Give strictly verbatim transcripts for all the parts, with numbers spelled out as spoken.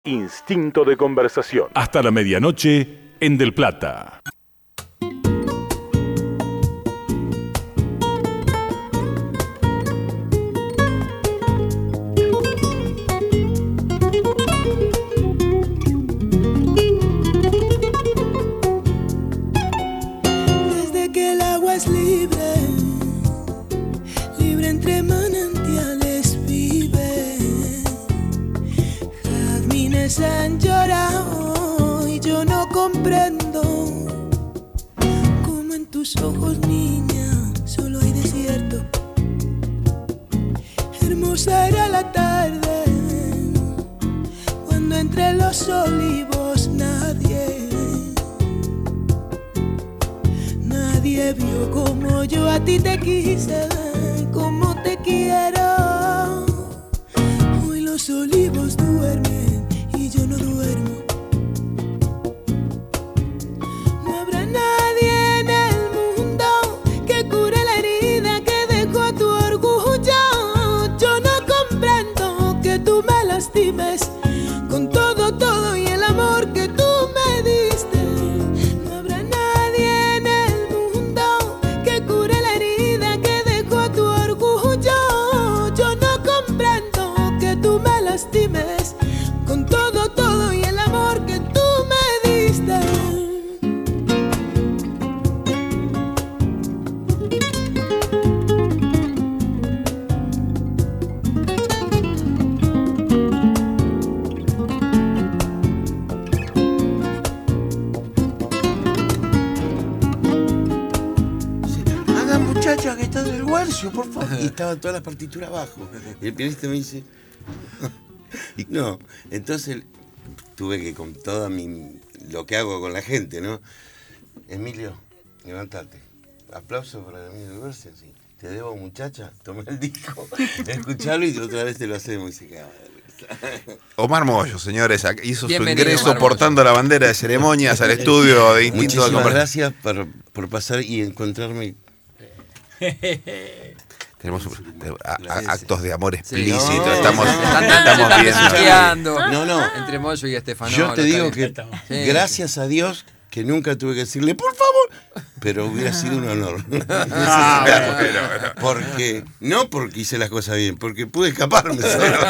Instinto de conversación. Hasta la medianoche en Del Plata. Desde que el agua es libre, libre entre manantiales vive. Jazmines han llorado y yo no comprendo cómo en tus ojos, niña, solo hay desierto. Hermosa era la tarde cuando entre los olivos nadie Nadie vio como yo a ti te quise, como te quiero. Hoy los olivos duermen y yo no duermo. No habrá nadie en el mundo que cure la herida que dejó tu orgullo. Yo no comprendo que tú me lastimes con todo, todo y el amor que tú me diste. No habrá nadie en el mundo que cure la herida que dejó tu orgullo. Yo no comprendo que tú me lastimes con todo, todo y el amor que tú me diste. Haga, muchacha, que está del Guercio, por favor. Y estaban todas las partituras abajo. Y el pianista me dice... Y no, entonces tuve que con toda mi... lo que hago con la gente, ¿no? Emilio, levántate. Aplauso para Emilio del Guercio, sí. Te debo, muchacha, tomé el disco, escuchalo y otra vez te lo hacemos. Y se queda... Omar Mollo, señores, hizo Bienvenido, su ingreso Omar portando la bandera de ceremonias al estudio de Instinto de Muchísimas Conversación. gracias por, por pasar y encontrarme. Tenemos a- a- actos de amor Sí, explícito, no, estamos, no, Están, estamos están viendo. besuqueando No, no. entre Moyo y Estefano. Yo te digo que Sí. gracias a Dios que nunca tuve que decirle, por favor, pero hubiera sido un honor. Ah, bueno, bueno. Porque, no porque hice las cosas bien, porque pude escaparme.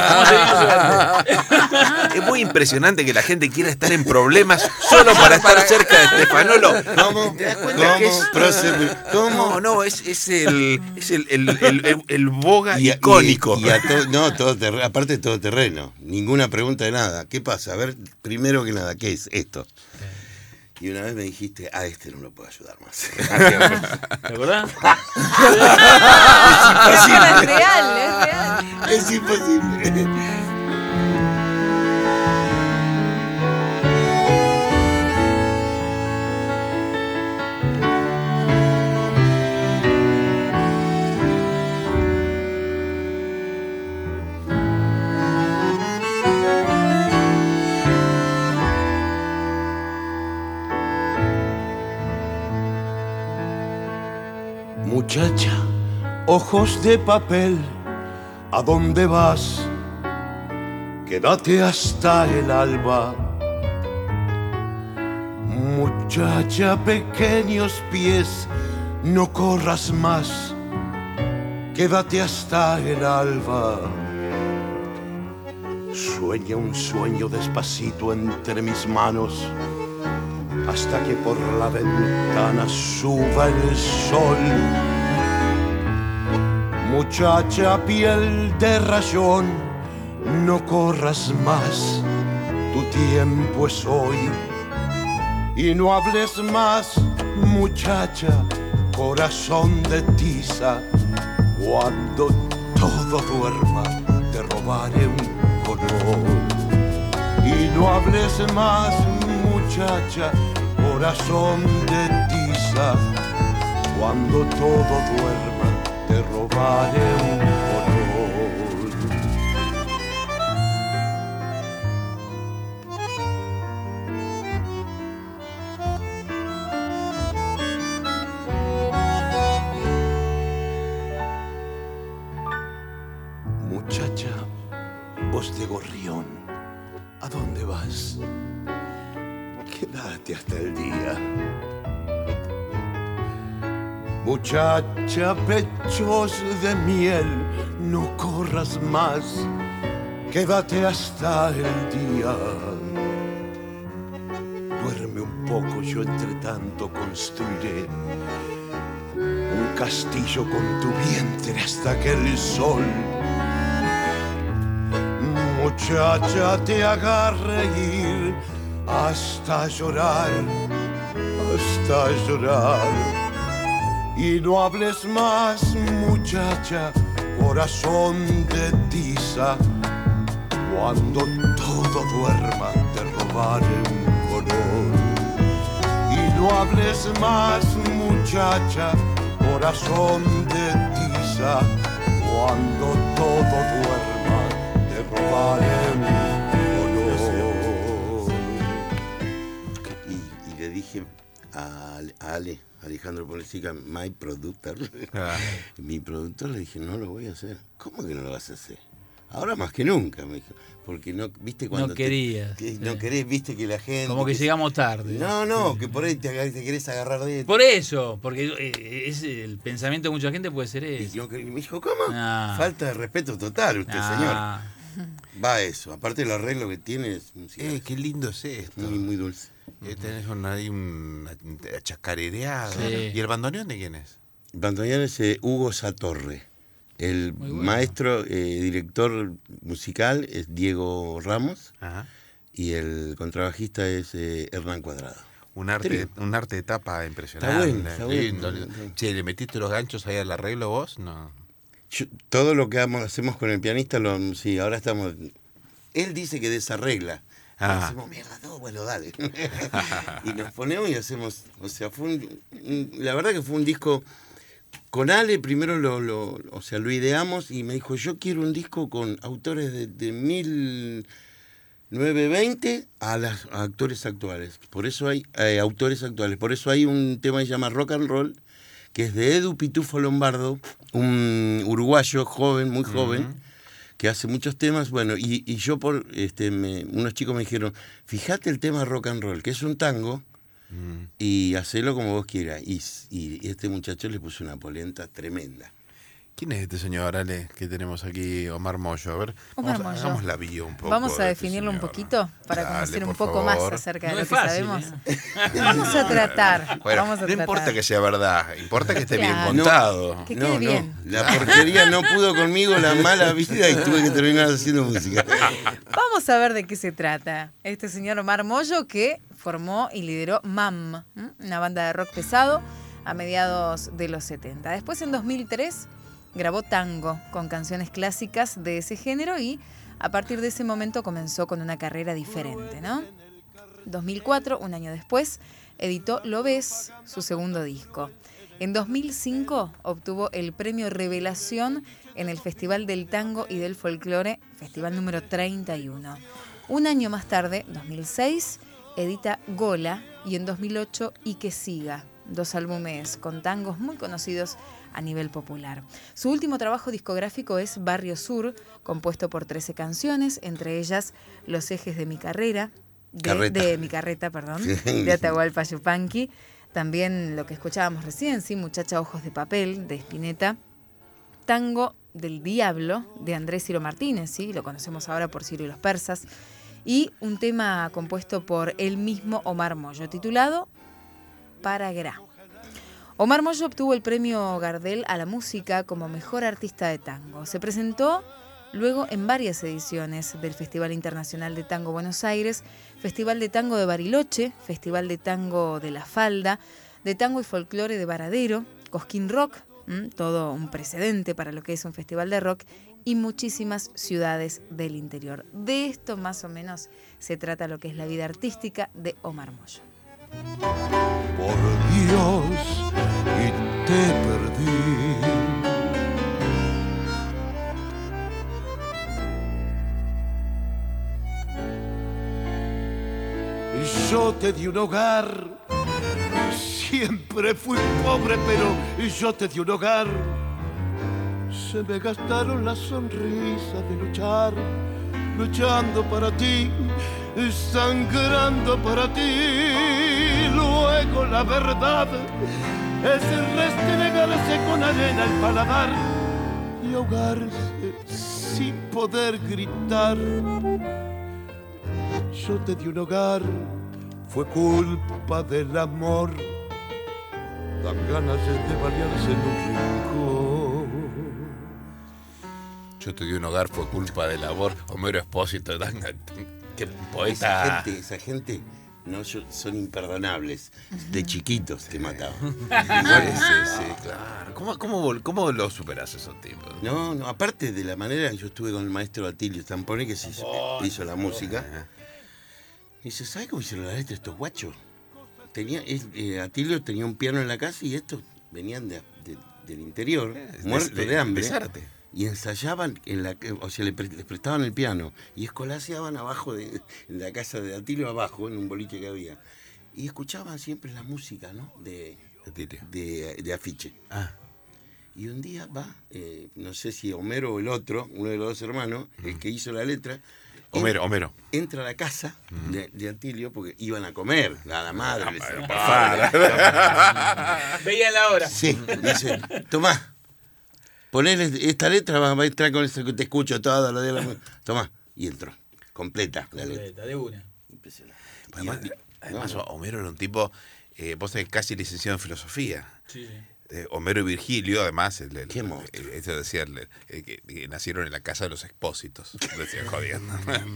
Es muy impresionante que la gente quiera estar en problemas solo para estar cerca de Estefanolo. ¿Cómo? ¿Te das cuenta que ¿Cómo? es- Prócer, ¿Cómo? No, no, es, es el, es el, el, el, el- el boga Y a- icónico. Y, y a to- no, todo terreno, aparte todo terreno. Ninguna pregunta de nada. ¿Qué pasa? A ver, primero que nada, ¿qué es esto? Y una vez me dijiste, a este no lo puedo ayudar más. ¿Te acordás? Es Es imposible. real, es real. Es imposible. Muchacha, ojos de papel, ¿a dónde vas? Quédate hasta el alba. Muchacha, pequeños pies, no corras más. Quédate hasta el alba. Sueña un sueño despacito entre mis manos, hasta que por la ventana suba el sol. Muchacha, piel de rayón, no corras más, tu tiempo es hoy. Y no hables más, muchacha, corazón de tiza. Cuando todo duerma, te robaré un color. Y no hables más, muchacha, corazón de tiza. Cuando todo duerma, te robaré un color. Muchacha, voz de gorrión, ¿a dónde vuelvas. Quédate hasta el día. Muchacha, pechos de miel, no corras más. Quédate hasta el día. Duerme un poco, yo entre tanto construiré un castillo con tu vientre hasta que el sol, muchacha, te haga reír hasta llorar, hasta llorar. Y no hables más, muchacha, corazón de tiza. Cuando todo duerma te robaré un color. Y no hables más, muchacha, corazón de tiza. Cuando todo duerma te robaré un color. Y, y le dije a Ale, a Ale Alejandro Polesica, my producer, Ah. mi productor, le dije, no lo voy a hacer. ¿Cómo que no lo vas a hacer? Ahora más que nunca, me dijo. Porque no, viste cuando No querías. Te, que, no Sí. querés, viste que la gente... Como que llegamos tarde. No, no, que por ahí te, agar- te querés agarrar de... Por eso, porque eh, es el pensamiento de mucha gente puede ser Y eso. yo que- me dijo, ¿cómo? Ah. Falta de respeto total usted, Ah, señor. Va a eso. Aparte el arreglo que tiene es un cigarro. Eh, qué lindo es esto. muy, muy dulce. Eh, tenés un, ahí un chacarereado. Sí. ¿Y el bandoneón de quién es? Bandoneón es eh, Hugo Satorre. El Muy bueno. maestro, eh, director musical es Diego Ramos Ajá. y el contrabajista es eh, Hernán Cuadrado. Un arte, Trío. un arte de tapa impresionante. Está bueno, está bueno. Lindo, lindo. Che, ¿le metiste los ganchos ahí al arreglo vos? No. Yo- todo lo que hamos- hacemos con el pianista, lo, sí, ahora estamos... Él dice que desarregla. Ah. Hacemos mierda, todo, bueno, dale. Y nos ponemos y hacemos... O sea, fue un, un- la verdad que fue un disco... Con Ale primero lo, lo, o sea, lo ideamos y me dijo, yo quiero un disco con autores de, de mil novecientos veinte a los actores actuales. Por eso hay eh, autores actuales. Por eso hay un tema que se llama Rock and Roll, que es de Edu Pitufo Lombardo, un uruguayo joven, muy joven, Ujú. que hace muchos temas. Bueno, y, y yo por este me, unos chicos me dijeron, fíjate el tema Rock and Roll, que es un tango, Mm. y hacelo como vos quieras. Y, y este muchacho le puso una polenta tremenda. ¿Quién es este señor, Ale, que tenemos aquí, Omar Moyo? A ver, Omar vamos, a- Moyo. hagamos la bio un poco. Vamos a de este definirlo un señor. poquito para Dale, conocer un por poco más favor. acerca de No lo es que fácil, sabemos. ¿eh? Vamos a tratar. Bueno, vamos a no tratar. importa que sea verdad, importa que esté bien Claro. contado. Que quede bien. La porquería no pudo conmigo, la mala vida, y tuve que terminar haciendo música. Vamos a ver de qué se trata. Este señor Omar Moyo que formó y lideró M A M, ¿m? Una banda de rock pesado a mediados de los setenta. Después en dos mil tres grabó Tango con canciones clásicas de ese género y a partir de ese momento comenzó con una carrera diferente, ¿no? dos mil cuatro, un año después, editó Lo Ves, su segundo disco. En dos mil cinco obtuvo el premio Revelación en el Festival del Tango y del Folclore, festival número treinta y uno. Un año más tarde, dos mil seis, edita Gola y en dos mil ocho Y que siga, dos álbumes con tangos muy conocidos a nivel popular. Su último trabajo discográfico es Barrio Sur, compuesto por trece canciones, entre ellas Los ejes de mi carrera, de, Carreta. de mi carreta, perdón, de Atahualpa Yupanqui. También lo que escuchábamos recién, sí, Muchacha Ojos de Papel, de Spinetta. Tango del Diablo, de Andrés Ciro Martínez, sí, lo conocemos ahora por Ciro y los Persas. Y un tema compuesto por el mismo Omar Moyo, titulado Para Gra. Omar Moyo obtuvo el premio Gardel a la música como mejor artista de tango. Se presentó luego en varias ediciones del Festival Internacional de Tango Buenos Aires, Festival de Tango de Bariloche, Festival de Tango de La Falda, de Tango y Folclore de Varadero, Cosquín Rock, ¿m? Todo un precedente para lo que es un festival de rock, y muchísimas ciudades del interior. De esto más o menos se trata lo que es la vida artística de Omar Moyo. Por Dios, y te perdí. Yo te di un hogar, siempre fui pobre, pero yo te di un hogar. Se me gastaron las sonrisas de luchar, luchando para ti. sangrando para ti. Luego la verdad es restregarse con arena el paladar y ahogarse sin poder gritar. Yo te di un hogar, fue culpa del amor. Dan ganas de balearse en un rincón. Yo te di un hogar, fue culpa del labor. Homero Expósito, dan, qué poeta. Esa gente, esa gente no, son imperdonables. De chiquitos te mataban. Sí, sí, sí, claro. ¿Cómo, cómo, cómo lo superás esos tipos? No, no, aparte de la manera, yo estuve con el maestro Atilio Stampone, que se hizo, oh, hizo la música. Y dice, ¿sabes cómo hicieron la letra de estos guachos? Tenía, eh, Atilio tenía un piano en la casa y estos venían de, de, del interior, eh, muertos de, de, de hambre. De y ensayaban, en la, o sea, le pre, les prestaban el piano y escolaseaban abajo, de, en la casa de Atilio abajo, en un boliche que había. Y escuchaban siempre la música, ¿no? De, de, de afiche. Ah. Y un día va, eh, no sé si Homero o el otro, uno de los dos hermanos, mm. el que hizo la letra, Homero, Homero. Entra a la casa mm. de, de Atilio porque iban a comer, la madre. No, les no, veían la hora. Sí, dice, tomá, ponele esta letra, vas a entrar con eso que te escucho todo, lo de la... Tomá, y entró, completa la letra. Completa, de una. Impresionante. Además, además no, Homero era un tipo, eh, vos sabés, casi licenciado en filosofía. Sí, sí. Eh, Homero y Virgilio, además, el, el, ¿Qué el, el, eso decía, el, el, que, que nacieron en la casa de los Expósitos, decía jodiendo.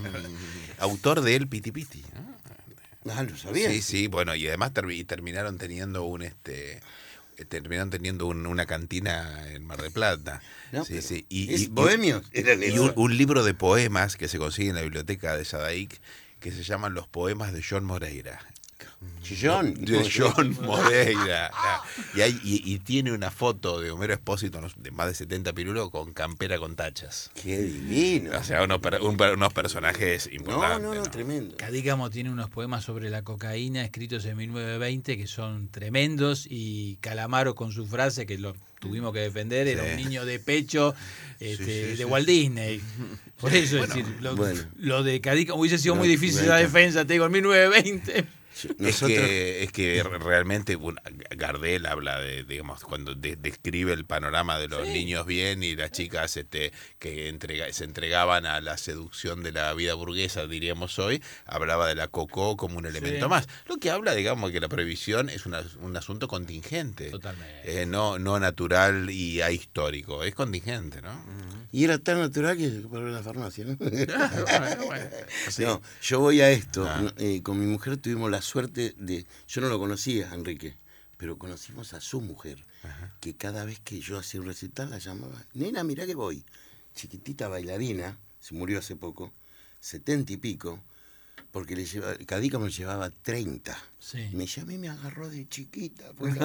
Autor de El Piti Piti. Ah, lo sabía. Sí, sí, bueno, y además ter, y terminaron teniendo un este terminaron teniendo un, una cantina en Mar del Plata. No, sí, sí. Y, es y, bohemios. Y, y un, un libro de poemas que se consigue en la biblioteca de Sadaic que se llaman Los Poemas de John Moreira. John, de John Moreira. Y, hay, y, y tiene una foto de Homero Expósito de más de setenta pirulos con campera con tachas. ¡Qué divino! O sea, unos, un, unos personajes importantes. No, no, no, ¿no? tremendo. Cadícamo tiene unos poemas sobre la cocaína escritos en mil novecientos veinte que son tremendos, y Calamaro con su frase que lo tuvimos que defender, era sí. un niño de pecho este, sí, sí, de sí, Walt Disney. Por eso, bueno, es decir, lo, bueno. lo de Cadícamo hubiese sido no, muy difícil bueno. la defensa, te digo, en mil novecientos veinte. Nosotros... Es que, es que realmente bueno, Gardel habla de, digamos, cuando de, describe el panorama de los sí. niños bien y las chicas este, que entrega, se entregaban a la seducción de la vida burguesa, diríamos hoy, hablaba de la cocó como un elemento sí. más. Lo que habla, digamos, que la prohibición es una, un asunto contingente. Totalmente. Eh, no, no natural y ahistórico, es contingente, ¿no? Uh-huh. Y era tan natural que se paró en la farmacia, ¿no? bueno, bueno, sí. No, yo voy a esto. Ah. Eh, con mi mujer tuvimos la suerte de... Yo no lo conocía, Enrique, pero conocimos a su mujer, ajá. que cada vez que yo hacía un recital la llamaba, nena, mirá que voy. Chiquitita bailarina, se murió hace poco, setenta y pico, porque le llevaba, Cadícamo me llevaba treinta. Sí. Me llamé y me agarró de chiquita.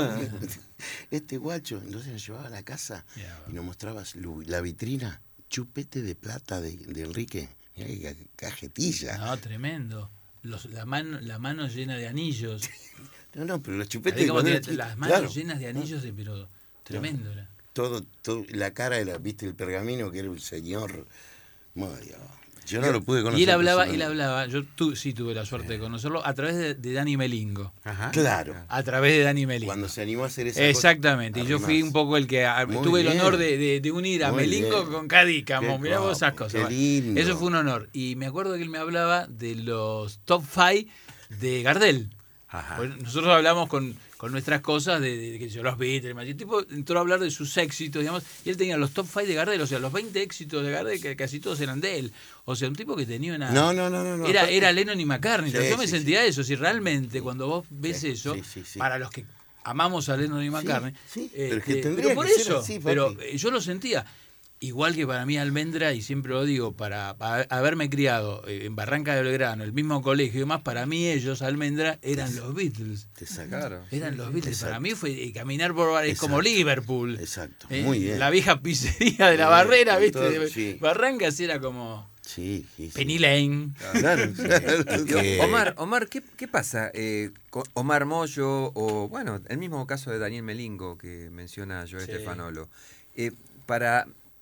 Este guacho, entonces nos llevaba a la casa yeah, y nos mostraba la vitrina, chupete de plata de, de Enrique. Mirá qué cajetilla. No, tremendo. Los, la, mano, la mano llena de anillos. No, no, pero los chupetes... De las manos claro, llenas de anillos, de, pero tremendo no, era. Todo, todo, la cara era, viste, el pergamino, que era un señor... Madre, yo no lo pude conocer. Y él hablaba, él hablaba, yo tu, sí tuve la suerte de conocerlo, a través de, de Dani Melingo. Ajá. Claro. A través de Dani Melingo. Cuando se animó a hacer esa Exactamente, cosa, y yo fui un poco el que Muy tuve bien. el honor de, de, de unir a Muy Melingo bien. con Cadícamo. Mirá vos esas cosas. Qué lindo. Eso fue un honor. Y me acuerdo que él me hablaba de los top five de Gardel. Ajá. Pues nosotros hablamos con, con nuestras cosas de, de, de que yo los Beatles, y el tipo entró a hablar de sus éxitos, digamos, y él tenía los top five de Gardel, o sea, los veinte éxitos de Gardel, que casi todos eran de él. O sea, un tipo que tenía una... No, no, no, no. Era, era Lennon y McCartney. Sí, yo me sí, sentía sí. eso. Si realmente cuando vos ves sí, eso, sí, sí, sí. para los que amamos a Lennon y McCartney, sí, sí. Eh, pero, que eh, pero por que eso, así, pero yo lo sentía. Igual que para mí Almendra, y siempre lo digo, para, para haberme criado en Barranca de Belgrano, el mismo colegio y demás, para mí ellos, Almendra, eran te, los Beatles. Te sacaron. Eran sí, los Beatles. Exacto. Para mí fue eh, caminar por bares como Liverpool. Exacto, eh, muy bien. La vieja pizzería de la Barrera, ¿viste? Todo, sí. Barranca así era como... Sí, sí, sí. Penny Lane. Claro, claro. que... Omar, Omar, ¿qué, qué pasa? Eh, Omar Mollo, o bueno, el mismo caso de Daniel Melingo que menciona Joe sí. Stefanolo. Eh, para...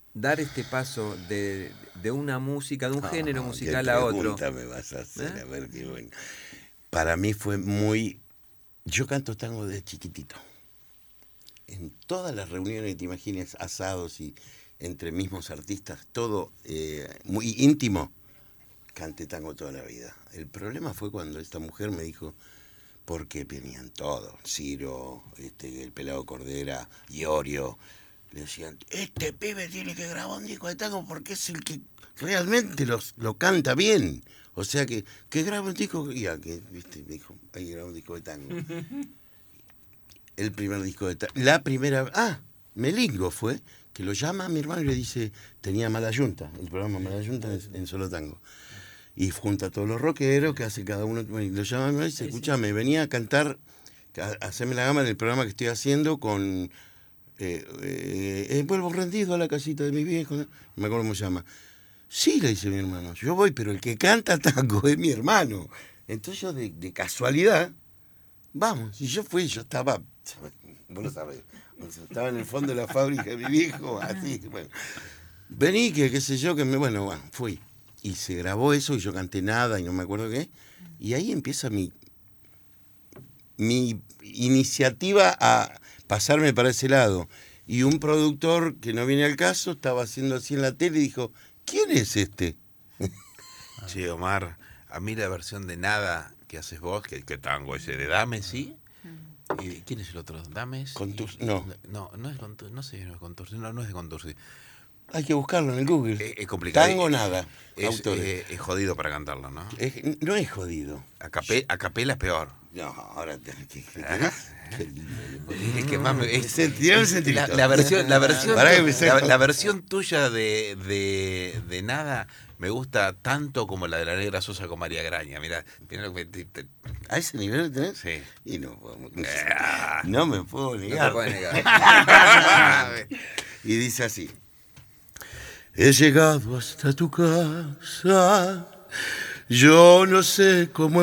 dar este paso de, de una música, de un Ah, género qué musical a otro? pregunta me vas a hacer, ¿Eh? a ver qué bueno. Para mí fue muy... Yo canto tango desde chiquitito. En todas las reuniones que te imagines, asados y entre mismos artistas, todo eh, muy íntimo, canté tango toda la vida. El problema fue cuando esta mujer me dijo, porque venían todos, Ciro, este, el Pelado Cordera, Iorio, le decían, este pibe tiene que grabar un disco de tango porque es el que realmente los, lo canta bien. O sea que, que graba un disco, y ya, que, viste, me dijo, hay que grabar un disco de tango. El primer disco de tango. La primera, ah, Melingo fue, que lo llama a mi hermano y le dice, tenía Mala Yunta, el programa Mala Yunta en, en Solo Tango. Y junta a todos los rockeros que hace cada uno, bueno, y lo llama a mi hermano y dice, escúchame, venía a cantar, a, a hacerme la gama en el programa que estoy haciendo con, eh, eh, eh, vuelvo rendido a la casita de mi viejo, ¿no? No me acuerdo cómo se llama. Sí, le dice mi hermano, yo voy, pero el que canta tango es mi hermano. Entonces yo de, de casualidad, vamos, y yo fui, yo estaba, vos lo sabés, estaba en el fondo de la fábrica de mi viejo, así, bueno. Vení, que qué sé yo, que me, bueno, bueno, fui. Y se grabó eso y yo canté nada y no me acuerdo qué. Y ahí empieza mi, mi iniciativa a pasarme para ese lado. Y un productor que no viene al caso estaba haciendo así en la tele y dijo, ¿quién es este? Sí, Omar, a mí la versión de Nada que haces vos, que, que tango ese de Dame, ¿sí? ¿Y quién es el otro? ¿Dames? Contur- no. No, no es Contursi, no sé, no es Contursi, no, no es de Contursi. Hay que buscarlo en el Google. Es, es complicado. Tango nada. Es, autores. eh, es jodido para cantarlo, ¿no? Es- no es jodido. A, cape- a capela es peor. No, ahora te, ¿qué, qué Ah. querés? Qué lindo. Es que más me- es- Se- tirá un centilito. la, la versión, la versión, Pará que me saco. la, la versión tuya de, de, de Nada me gusta tanto como la de la Negra Sosa con María Graña. Mira, mira lo que te- te- ¿A ese nivel tenés? sí. Y no, podemos- Ah. no me puedo No negar. te puedes negar. Y dice así. He llegado hasta tu casa, yo no sé cómo he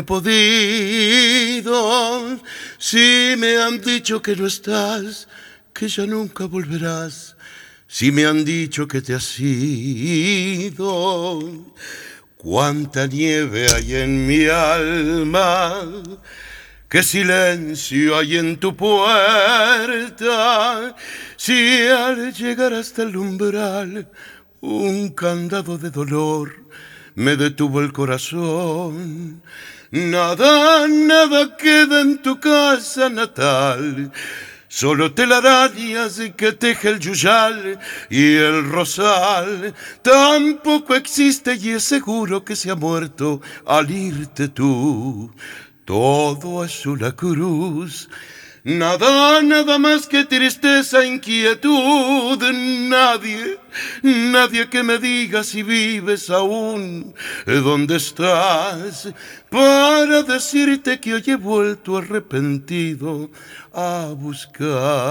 podido, si me han dicho que no estás, que ya nunca volverás, si me han dicho que te has ido, cuánta nieve hay en mi alma, qué silencio hay en tu puerta, si al llegar hasta el umbral un candado de dolor me detuvo el corazón. Nada, nada queda en tu casa natal, solo telarañas que teje el yuyal y el rosal. Tampoco existe y es seguro que se ha muerto al irte tú. Todo es una cruz. Nada, nada más que tristeza, inquietud. Nadie, nadie que me diga si vives aún, dónde estás, para decirte que hoy he vuelto arrepentido a buscar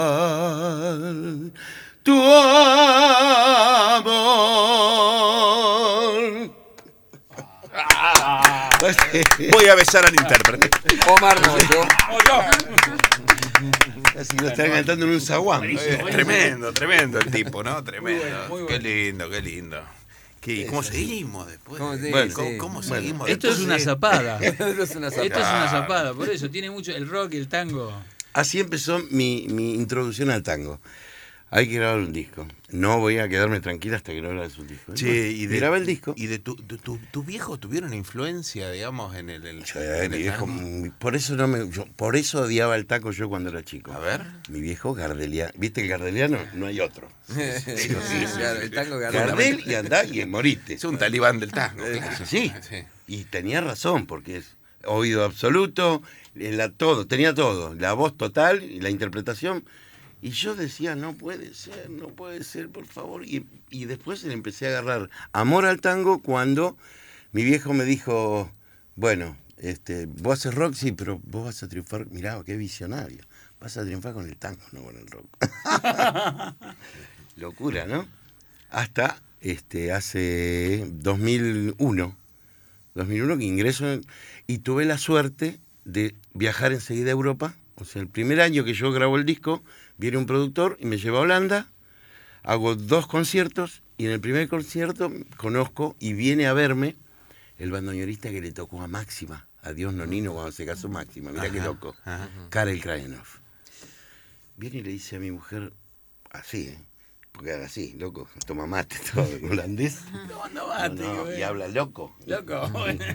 tu amor. Voy a besar al intérprete. Omar Moyo. Así lo están cantando en un zaguán. Eh, tremendo, tremendo el tipo, ¿no? Tremendo. Muy bueno, muy Qué bueno. lindo, qué lindo. ¿Qué, ¿Cómo seguimos después? ¿Cómo se- Bueno, ¿Cómo, sí. cómo Bueno, seguimos Esto es después? una zapada. Esto es una Esto es zapada. una zapada, por eso tiene mucho el rock y el tango. Así empezó mi, mi introducción al tango. Hay que grabar un disco. No voy a quedarme tranquila hasta que no grabes un disco. Che, Bueno, y de, grabé el disco. ¿Y de tu, tu, tu, tu viejo tuvieron influencia, digamos, en el, el, Yo, en mi el viejo, tango? mi- por eso no me, yo- por eso odiaba el taco yo cuando era chico. A ver. Mi viejo gardeliano. ¿Viste el gardeliano? No hay otro. Claro, el tango Gardel y andá y morite. Es un talibán del tango. Eh, claro. sí. Y tenía razón, porque es oído absoluto, eh, la, todo, tenía todo, la voz total y la interpretación. Y yo decía, no puede ser, no puede ser, por favor. Y, y después le empecé a agarrar amor al tango cuando mi viejo me dijo, bueno, este, vos haces rock, sí, pero vos vas a triunfar, mirá, qué visionario, vas a triunfar con el tango, no con el rock. Locura, ¿no? Hasta este, hace dos mil uno, dos mil uno que ingreso en- y tuve la suerte de viajar enseguida a Europa. O sea, el primer año que yo grabo el disco, viene un productor y me lleva a Holanda, hago dos conciertos Y en el primer concierto conozco y viene a verme el bandoneonista que le tocó a Máxima, a Dios Nonino cuando se casó Máxima, mirá qué loco, ajá. Karel Krajenhof. Viene y le dice a mi mujer, así, ¿eh? Porque era así, loco, toma mate, todo holandés. No, no mate, No, no, güey. y habla loco. Loco.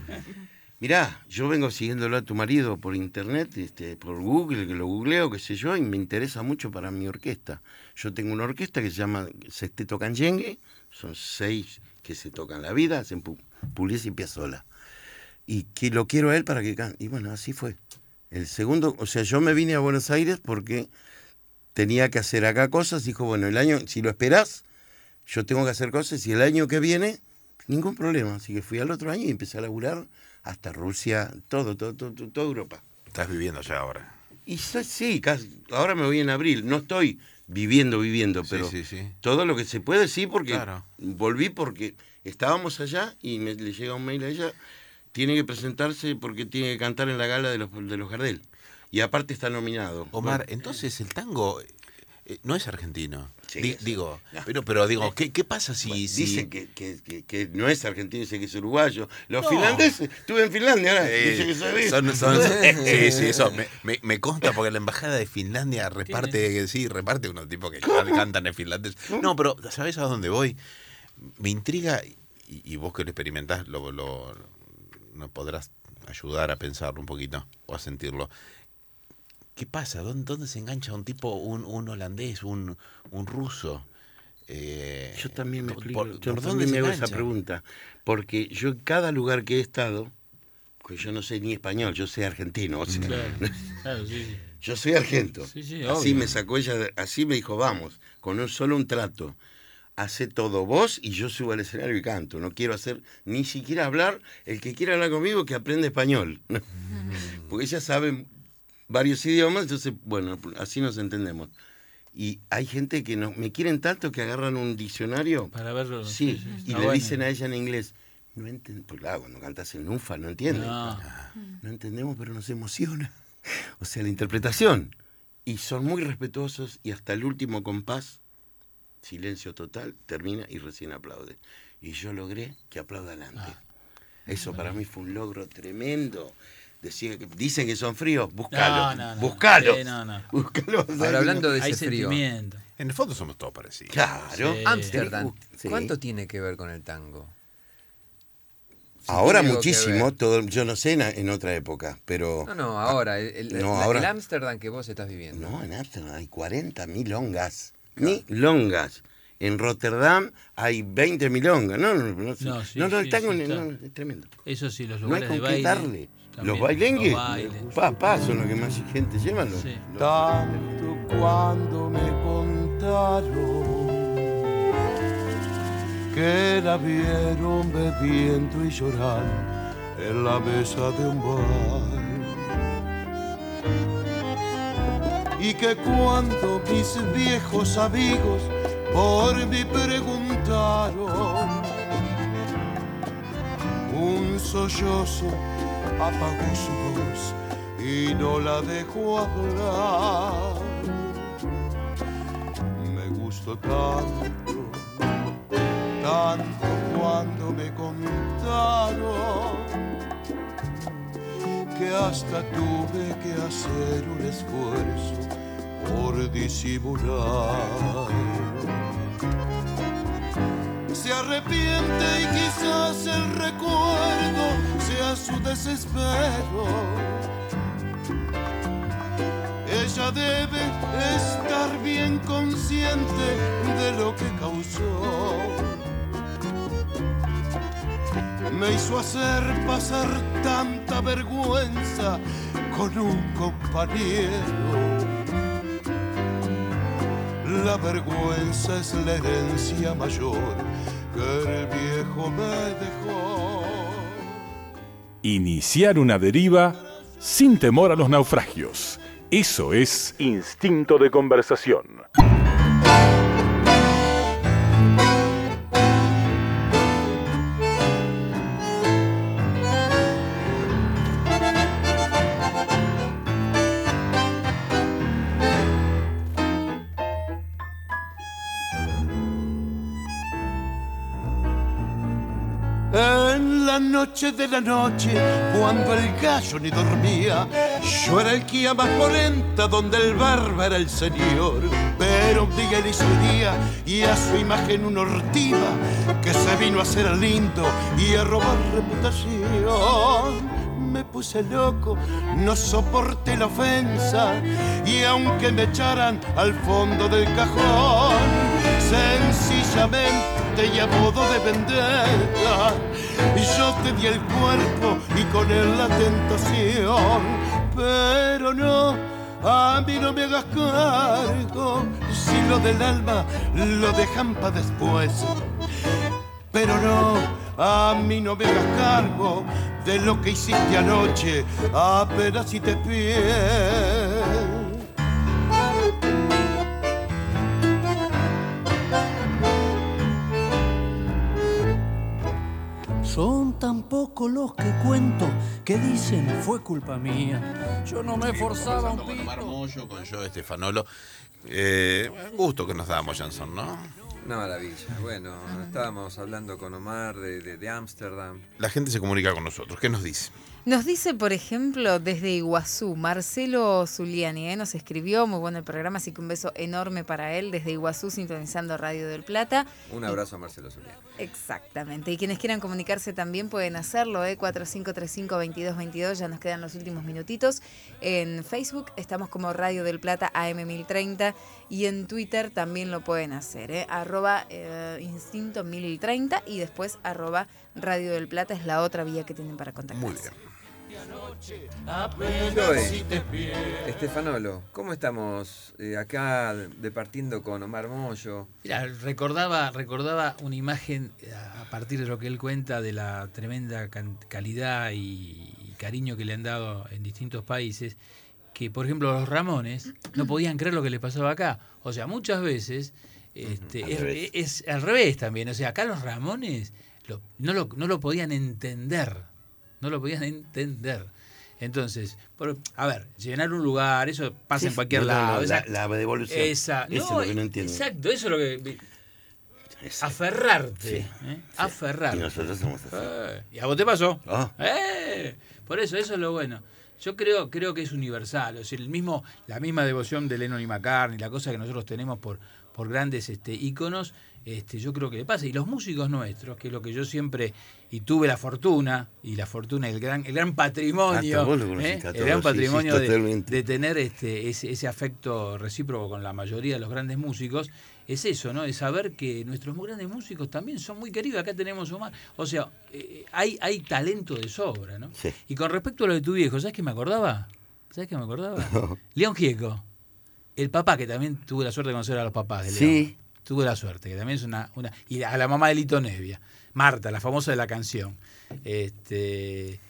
Mirá, yo vengo siguiéndolo a tu marido por internet, este, por Google, que lo googleo, qué sé yo, y me interesa mucho para mi orquesta. Yo tengo una orquesta que se llama Sexteto Canyengue, son seis que se tocan la vida, hacen pu Pugliese y Piazzolla. Y que lo quiero a él para que cante. Y bueno, así fue. El segundo, o sea, yo me vine a Buenos Aires porque tenía que hacer acá cosas. Dijo, bueno, el año, si lo esperás, yo tengo que hacer cosas, y el año que viene, ningún problema. Así que fui al otro año y empecé a laburar hasta Rusia, todo, todo, todo, todo toda Europa. Estás viviendo ya ahora. Y so- sí, casi, ahora me voy en abril. No estoy viviendo, viviendo, Sí, pero sí, sí. todo lo que se puede, sí, porque Claro. volví porque estábamos allá y me, le llega un mail a ella, tiene que presentarse porque tiene que cantar en la gala de los, de los Gardel. Y aparte está nominado. Omar, Bueno, entonces el tango eh, no es argentino. Sí, Di- es- digo, no. pero, pero digo, ¿qué, qué pasa si, bueno, si- dice que, que, que, que no es argentino, dice que es uruguayo. Los No. finlandeses, estuve en Finlandia ahora, Eh, dice que soy son, son- sí, sí, eso me, me, me consta porque la embajada de Finlandia reparte, sí, reparte unos tipos que cantan en finlandés. No, pero ¿sabés a dónde voy? Me intriga, y, y vos que lo experimentás, lo, lo, nos podrás ayudar a pensarlo un poquito o a sentirlo. ¿Qué pasa? ¿Dónde, dónde se engancha un tipo, un, un holandés, un, un ruso? Eh, Yo también me ¿por- explico, por- yo por dónde también se me hago engancha? esa pregunta, porque yo en cada lugar que he estado, pues yo no sé ni español, yo sé argentino, o sea, Claro, claro, sí, sí. yo soy argento. Sí, sí, así obvio. me sacó ella, de- así me dijo, vamos, con un solo un trato, hace todo vos y yo subo al escenario y canto, no quiero hacer, ni siquiera hablar, el que quiera hablar conmigo que aprende español, porque ella sabe varios idiomas, entonces, bueno, así nos entendemos. Y hay gente que no, me quieren tanto que agarran un diccionario. Para verlo. Sí, sí, sí, y está le bueno. dicen a ella en inglés, no entiendo, pues claro, cuando cantas en Ufa no entienden. No. No entendemos, pero nos emociona. O sea, la interpretación. Y son muy respetuosos y hasta el último compás, silencio total, termina y recién aplaude. Y yo logré que aplauda adelante. Ah. Eso para mí fue un logro tremendo. Decía que, dicen que son fríos, búscalo. No, no, no. Búscalo. Sí, no, no. Búscalo. Ahora, hablando de Hay ese frío, sentimiento. En el fondo somos todos parecidos. Claro. Sí. Ámsterdam, Sí. ¿cuánto tiene que ver con el tango? Si Ahora tiene algo que muchísimo, ver. todo, yo no sé en, en otra época, pero... No, no, ahora, el, el, No, la- ahora- el Ámsterdam que vos estás viviendo. No, en Amsterdam hay cuarenta milongas. Milongas. En Rotterdam hay veinte milongas. No, no, no. sé. No, sí, no, no, el sí, tango sí, no, está. no, es tremendo. Eso sí, los No hay lugares con de qué baile. darle. también, Los bailengues, los bailes. pa, pa, son los que más gente llevan. Los, Sí. los- Tanto cuando me contaron que la vieron bebiendo y llorando en la mesa de un bar. Y que cuando mis viejos amigos por mí preguntaron, un sollozo apagó su voz y no la dejó hablar. Me gustó tanto, tanto cuando me contaron que hasta tuve que hacer un esfuerzo por disimular. Se arrepiente y quizás el recuerdo sea su desespero. Ella debe estar bien consciente de lo que causó. Me hizo hacer pasar tanta vergüenza con un compañero. La vergüenza es la herencia mayor que el viejo me dejó. Iniciar una deriva sin temor a los naufragios. Eso es Instinto de conversación. noche de la noche, cuando el gallo ni dormía, yo era el guía más polenta donde el barba era el señor. Pero un día él hizo el día y a su imagen una ortiva que se vino a hacer lindo y a robar reputación. Me puse loco, no soporté la ofensa y aunque me echaran al fondo del cajón, sencillamente y a modo de vendetta, yo te di el cuerpo y con él la tentación. Pero no, a mí no me hagas cargo, si lo del alma lo dejan pa' después. Pero no, a mí no me hagas cargo de lo que hiciste anoche, apenas si te pies. Son tan pocos los que cuento que dicen fue culpa mía. Yo no me forzaba un Con pito. Omar Mollo, con Joe Estefanolo. Eh, un gusto que nos damos, Jansson, ¿no? Una maravilla. Bueno, estábamos hablando con Omar de, de, de Ámsterdam. La gente se comunica con nosotros. ¿Qué nos dice? Nos dice, por ejemplo, desde Iguazú, Marcelo Zuliani, ¿eh? Nos escribió, muy bueno el programa, así que un beso enorme para él, desde Iguazú, sintonizando Radio del Plata. Un abrazo a Marcelo Zuliani. Exactamente, y quienes quieran comunicarse también pueden hacerlo, ¿eh? cuatro cinco tres cinco, veintidós veintidós, ya nos quedan los últimos minutitos. En Facebook estamos como Radio del Plata A M mil treinta y en Twitter también lo pueden hacer, ¿eh? arroba eh, Instinto mil treinta y después arroba Radio del Plata es la otra vía que tienen para contactarse. Muy bien. Joey, Estefanolo, ¿cómo estamos eh, acá departiendo con Omar Mollo? Mira, recordaba, recordaba una imagen a partir de lo que él cuenta de la tremenda can- calidad y, y cariño que le han dado en distintos países, que por ejemplo los Ramones no podían creer lo que les pasaba acá. O sea, muchas veces este, Al es, revés. es al revés también. O sea, acá los Ramones lo- no, lo, no lo podían entender. No lo podían entender. Entonces, por, a ver, llenar un lugar, eso pasa Sí, en cualquier no, no, lado. no, esa, la, la devolución. esa, Eso no, es lo que no entiendo. Exacto, eso es lo que... Exacto. Aferrarte. Sí, ¿eh? sí. Aferrarte. Y nosotros somos así. Eh, ¿Y a vos te pasó? Ah. Eh, por eso, eso es lo bueno. Yo creo, creo que es universal. O sea, el mismo, la misma devoción de Lennon y McCartney, la cosa que nosotros tenemos por, por grandes este, íconos, este, yo creo que le pasa. Y los músicos nuestros, que es lo que yo siempre, y tuve la fortuna, y la fortuna, el gran, el gran patrimonio, Hasta vos lo conociste ¿eh? a el todos, gran sí, patrimonio sí, de, totalmente. de tener este, ese, ese afecto recíproco con la mayoría de los grandes músicos, es eso, ¿no? Es saber que nuestros muy grandes músicos también son muy queridos. Acá tenemos Omar. O sea, eh, hay, hay talento de sobra, ¿no? Sí. Y con respecto a lo de tu viejo, ¿sabes qué me acordaba? ¿Sabes qué me acordaba? No. León Gieco. El papá, que también tuve la suerte de conocer a los papás de León. Sí. Tuve la suerte, que también es una, una... Y a la mamá de Lito Nevia, Marta, la famosa de la canción. Este,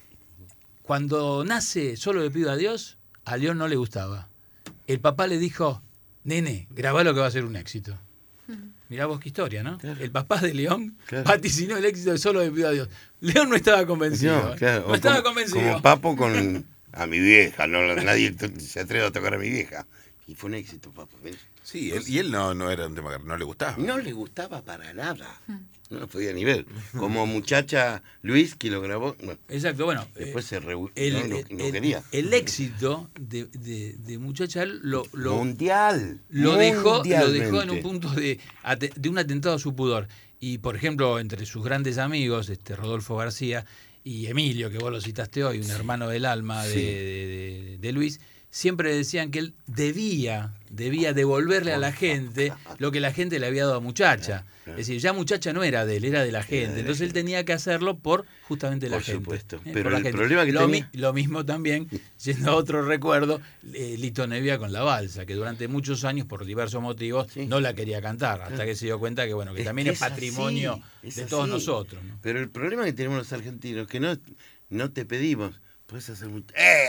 cuando nace Solo le pido a Dios, a León no le gustaba. El papá le dijo, nene, grabá lo que va a ser un éxito. Mirá vos qué historia, ¿no? Claro. El papá de León Claro. vaticinó el éxito de Solo le pido a Dios. León no estaba convencido. No, ¿eh? claro. No O estaba como, convencido. como Papo con a mi vieja, no nadie t- se atreve a tocar a mi vieja. Y fue un éxito, Papo. ¿ves? Sí, él, y él no, no era un tema que no le gustaba. No le gustaba para nada. No lo podía ni ver. Como muchacha Luis, que lo grabó. Bueno, Exacto, bueno. después eh, se reú- el, no, no, el- no el- quería. el éxito de, de, de Muchacha lo, lo, Mundial. lo dejó, lo dejó en mundialmente. un punto de, ate- de un atentado a su pudor. Y, por ejemplo, entre sus grandes amigos, este Rodolfo García y Emilio, que vos lo citaste hoy, un hermano del alma de, Sí. de- de- de Luis, siempre decían que él debía, debía devolverle a la gente lo que la gente le había dado a Muchacha. Es decir, ya Muchacha no era de él, era de la gente. de la Entonces él tenía que hacerlo por justamente la Por gente. supuesto. ¿eh? Pero Por la el gente. problema que lo, tenía- mi- lo mismo también, yendo a otro recuerdo, eh, Lito Nevia con la balsa, que durante muchos años, por diversos motivos, Sí. no la quería cantar, hasta que se dio cuenta que bueno que Es también que es, es así, patrimonio es de todos así. nosotros. ¿no? Pero el problema que tenemos los argentinos, que no, no te pedimos, puedes hacer mucho. ¡Eh!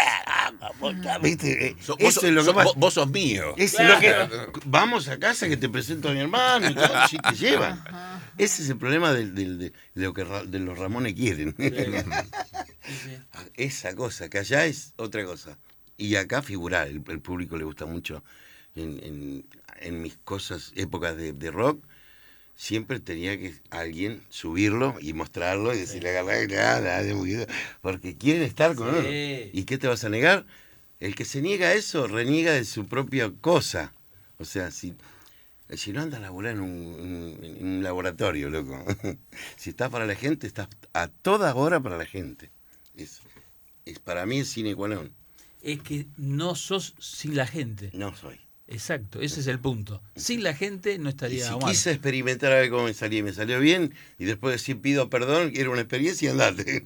¿Viste? Eh, So- vos, Eso es lo que so- pasa. vos- vos sos mío. Eso es lo que. Vamos a casa que te presento a mi hermano y todo, sí te llevan. Ese es el problema del- del- de, de lo que Ra- de los Ramones quieren. Esa cosa, que allá es otra cosa. Y acá figurar, el, el público le gusta mucho en, en, en mis cosas, épocas de, de rock. siempre tenía que alguien subirlo y mostrarlo y decirle, agarrá, nada, porque quieren estar con Sí. uno. ¿Y qué te vas a negar? El que se niega a eso, reniega de su propia cosa. O sea, si, si no anda a laburar en un, en, en un laboratorio, loco. Si estás para la gente, estás a toda hora para la gente. Es, es para mí es sine qua non. Es que no sos sin la gente. No soy. Exacto, ese es el punto. Sin la gente no Y estaría si Omar. quise experimentar a ver cómo me salía y me salió bien, y después decir pido perdón, quiero una experiencia y andate.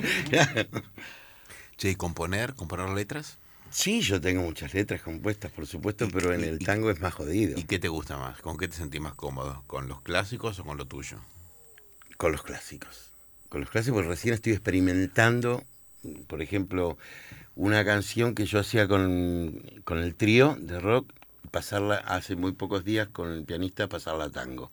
Che, ¿y componer? ¿Componer letras? Sí, yo tengo muchas letras compuestas, por supuesto, pero en el tango es más jodido. ¿Y qué te gusta más? ¿Con qué te sentís más cómodo? ¿Con los clásicos o con lo tuyo? Con los clásicos. Con los clásicos recién estoy experimentando, por ejemplo, una canción que yo hacía con, con el trío de rock, pasarla hace muy pocos días con el pianista, pasarla a tango.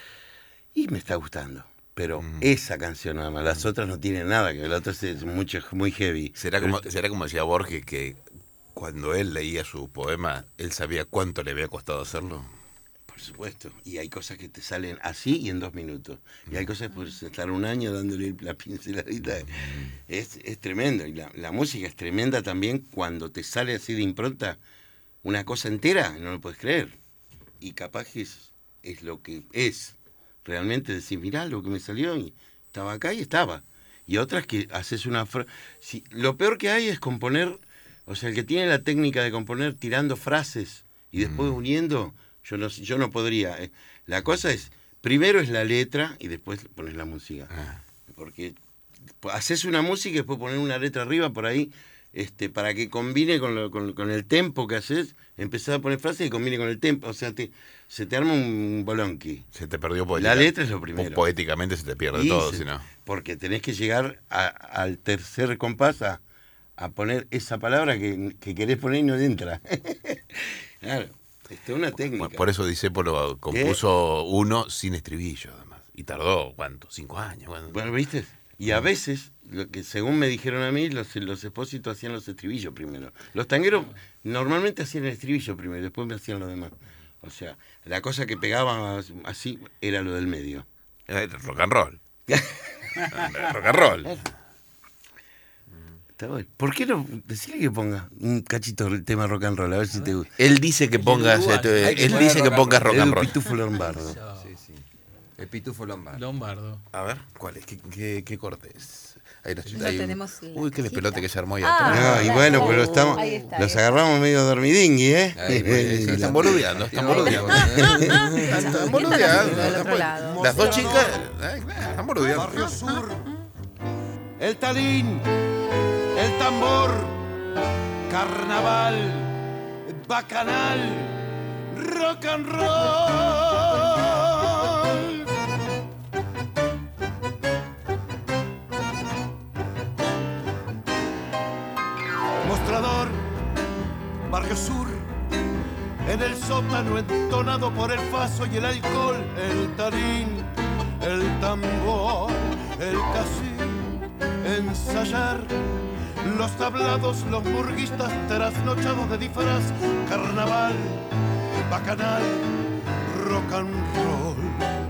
Y me está gustando. Pero mm. esa canción nada más, las otras no tienen nada, que la otra es mucho, muy heavy. ¿Será como, ¿Será como decía Borges, que cuando él leía su poema, él sabía cuánto le había costado hacerlo? Por supuesto, y hay cosas que te salen así y en dos minutos. Y hay cosas que puedes estar un año dándole la pinceladita. Es, es tremendo. Y la, la música es tremenda también cuando te sale así de impronta una cosa entera, no lo puedes creer. Y capaz que es, es lo que es. Realmente decir, mirá lo que me salió y estaba acá y estaba. Y otras que haces una frase. Si, lo peor que hay es componer, o sea, el que tiene la técnica de componer tirando frases y después mm. uniendo, yo no, yo no podría. La cosa es, primero es la letra y después pones la música. Ah. Porque haces una música y después poner una letra arriba por ahí, este, para que combine con, lo, con, con el tempo que haces, empezás a poner frases y combine con el tempo. O sea, te, se te arma un bolonqui. Se te perdió poética. La letra es lo primero. Poéticamente se te pierde y todo, se, si no. Porque tenés que llegar a, al tercer compás a, a poner esa palabra que, que querés poner y no entra. Claro, esto es una técnica. Por eso Discépolo compuso ¿Eh? uno sin estribillo, además. Y tardó, ¿cuánto? ¿Cinco años? ¿Cuánto? Bueno, ¿viste? Y a veces, lo que según me dijeron a mí, los, los expósitos hacían los estribillos primero. Los tangueros normalmente hacían el estribillo primero, después me hacían lo demás. O sea, la cosa que pegaba así era lo del medio. Era rock and roll. Rock and roll. Está bueno. ¿Por qué no decirle que ponga un cachito del tema rock and roll? A ver si te gusta. Él dice que pongas, este, él dice que pongas rock and roll. El Pitufo Lombardo. Sí, sí. El Pitufo Lombardo. Lombardo. A ver, ¿cuál es? ¿Qué, qué, qué corte es? Ahí nos, no ahí tenemos un, uy, qué de pelote que se armó ahí ah, atrás. No, y bueno, pero estamos, está, los agarramos medio dormidingui, ¿eh? Ahí, pues, están boludeando, están boludeando. Están boludeando. Las dos chicas, están boludeando. Barrio Sur, el talín, el tambor, carnaval, bacanal, rock and roll. Mostrador, Barrio Sur, en el sótano entonado por el faso y el alcohol, el tarín, el tambor, el casín, ensayar, los tablados, los burguistas trasnochados de disfraz, carnaval, bacanal, rock and roll.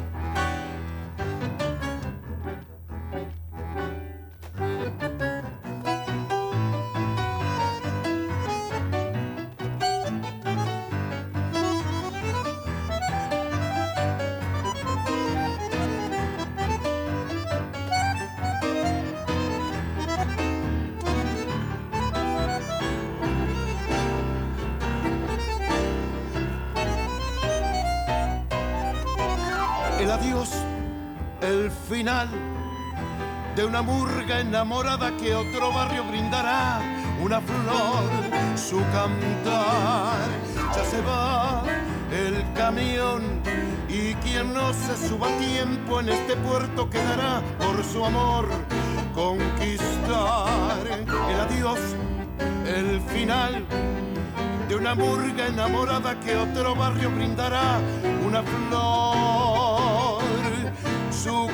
El adiós, el final de una murga enamorada que otro barrio brindará una flor, su cantar. Ya se va el camión y quien no se suba a tiempo en este puerto quedará por su amor conquistar. El adiós, el final de una murga enamorada que otro barrio brindará una flor, su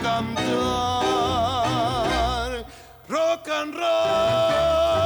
cantar, rock and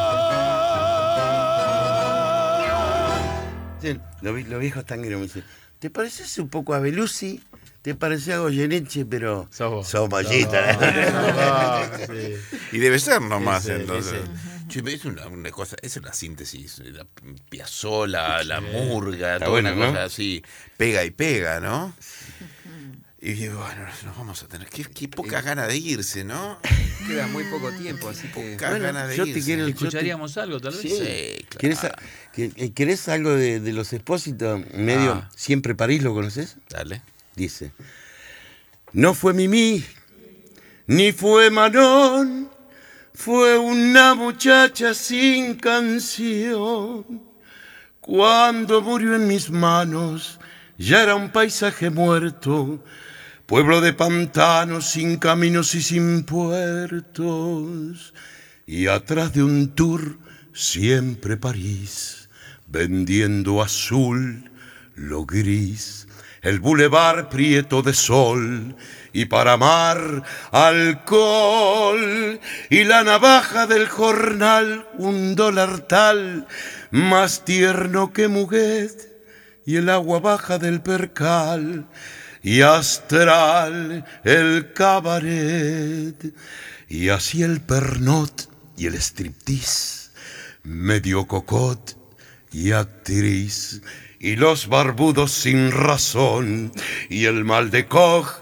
roll. Sí, los, los viejos tangueros me dicen, ¿te pareces un poco a Belusi? ¿Te parece a Goyeneche? Pero sos sos mollita. No, sí. Y debe ser nomás, Ese, entonces. ese. Che, es una, una cosa, es una síntesis. La Piazzolla, la murga, Está toda bueno, una ¿no? cosa así. Pega y pega, ¿no? Y digo, bueno, nos vamos a tener. Qué, qué pocas ganas de irse, ¿no? Queda muy poco tiempo, así que... Pocas Bueno, ganas de yo te irse. quiero- ¿Escucharíamos algo, tal vez? Sí. Sí, claro. ¿Querés, a- que- ¿Querés algo de, de los Expósitos? Medio Ah. Siempre París, ¿lo conoces? Dale. Dice: no fue Mimi, ni fue Manon, fue una muchacha sin canción. Cuando murió en mis manos, ya era un paisaje muerto, pueblo de pantanos, sin caminos y sin puertos. Y atrás de un tour, siempre París, vendiendo azul lo gris. El bulevar prieto de sol, y para amar alcohol, y la navaja del jornal, un dólar tal, más tierno que muguet, y el agua baja del percal, y astral el cabaret, y así el pernot y el striptease, medio cocot y actriz, y los barbudos sin razón, y el mal de Koch.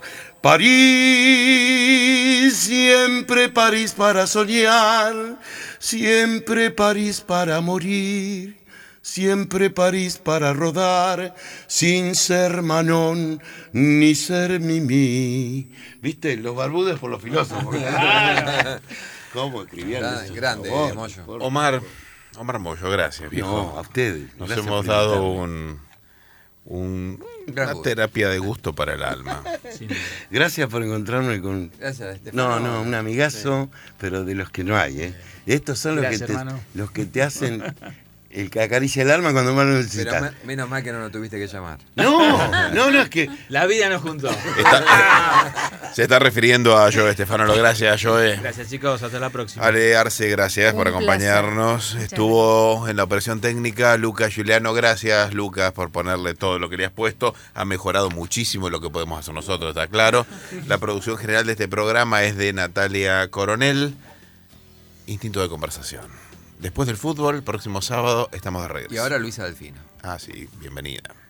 París, siempre París para soñar, siempre París para morir, siempre París para rodar, sin ser Manon ni ser Mimi. ¿Viste? Los barbudos por los filósofos. ¿Cómo escribían Gran- eso? grande, Por favor, Moyo. por Omar, Omar Moyo, gracias, viejo. No, a ustedes. Nos Gracias hemos por dado invitarme. un, un- Gran una gusto. terapia de gusto para el alma. Sin duda. Gracias por encontrarme con... Gracias, Estefano. No, no, un amigazo, pero de los que no hay, ¿eh? Estos son los, Gracias, que te, hermano. los que te hacen el que acaricia el alma cuando más lo Pero necesitas. me- menos mal que no lo tuviste que llamar. No, no, no, es que... La vida nos juntó. Está- se está refiriendo a Joe Estefano. Gracias, Joe. Gracias, chicos. Hasta la próxima. Ale Arce, gracias Un por acompañarnos. placer. Estuvo en la operación técnica Lucas Giuliano. Gracias, Lucas, por ponerle todo lo que le has puesto. Ha mejorado muchísimo lo que podemos hacer nosotros, está claro. La producción general de este programa es de Natalia Coronel. Instinto de conversación. Después del fútbol, próximo sábado, estamos de regreso. Y ahora Luisa Delfino. Ah, sí, bienvenida.